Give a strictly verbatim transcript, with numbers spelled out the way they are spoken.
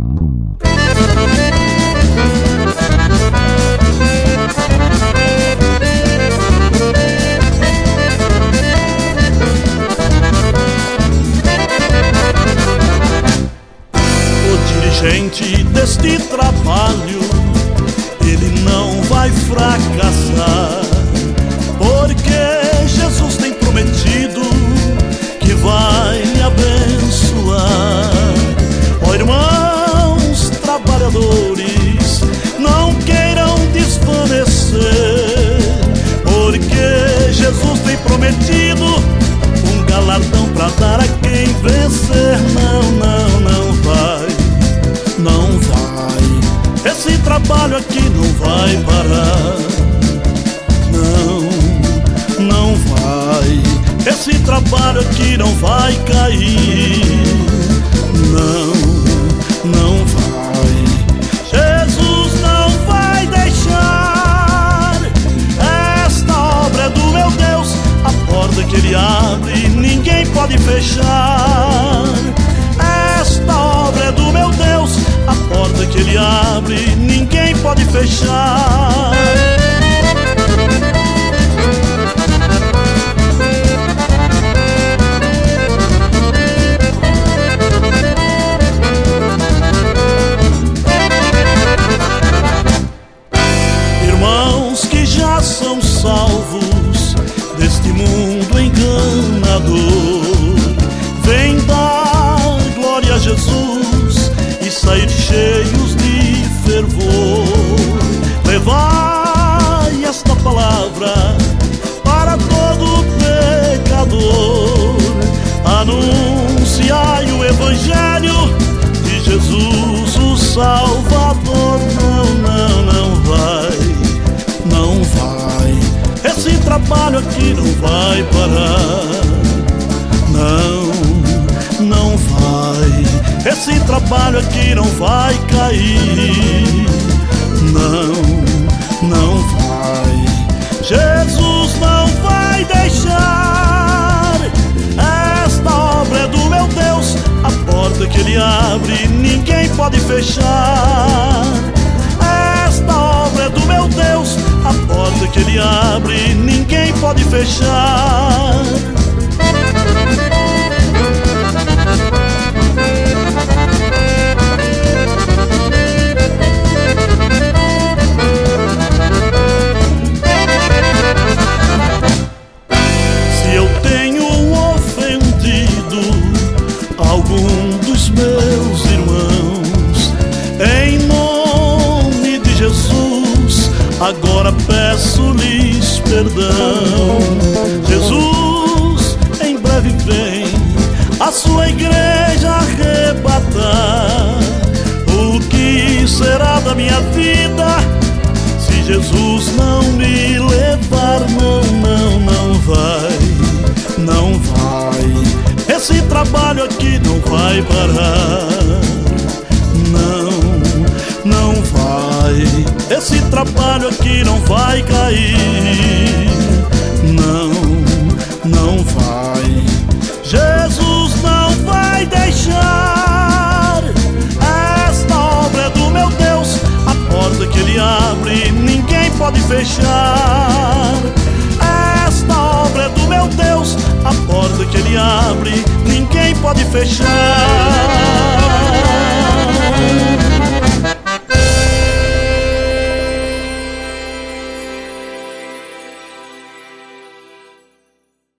Dirigente deste trabalho, ele não vai fracassar, porque Jesus tem prometido que vai lhe abençoar. Ó irmãos trabalhadores, não queiram desvanecer, porque Jesus tem prometido um galardão pra dar a quem vencer. Não, não, não vai, não vai, esse trabalho aqui não vai parar. Não, não vai, esse trabalho aqui não vai cair. Não, não vai, Jesus não vai deixar. Esta obra é do meu Deus, a porta que Ele abre ninguém pode fechar. Esta obra é do meu Deus, a porta que Ele abre ninguém pode fechar. Irmãos que já são salvos deste mundo enganador, vem dar glória a Jesus e sair cheios de fervor. Levai esta palavra para todo pecador, anunciai o Evangelho de Jesus o Salvador. Não, não, não vai, não vai, esse trabalho aqui não vai parar. Não, não vai, esse trabalho aqui não vai cair. Não, não vai, Jesus não vai deixar. Esta obra é do meu Deus, a porta que Ele abre ninguém pode fechar. Esta obra é do meu Deus, a porta que Ele abre ninguém pode fechar. Se eu tenho ofendido algum dos meus irmãos, em nome de Jesus agora peço-lhes perdão. Jesus em breve vem a sua igreja arrebatar. O que será da minha vida se Jesus não me levar? Não, não, não vai, não vai, esse trabalho aqui não vai parar. Não, não vai, esse trabalho aqui não vai cair. Não, não vai, Jesus não vai deixar. Esta obra é do meu Deus, a porta que Ele abre ninguém pode fechar. Esta obra é do meu Deus, a porta que Ele abre ninguém pode fechar.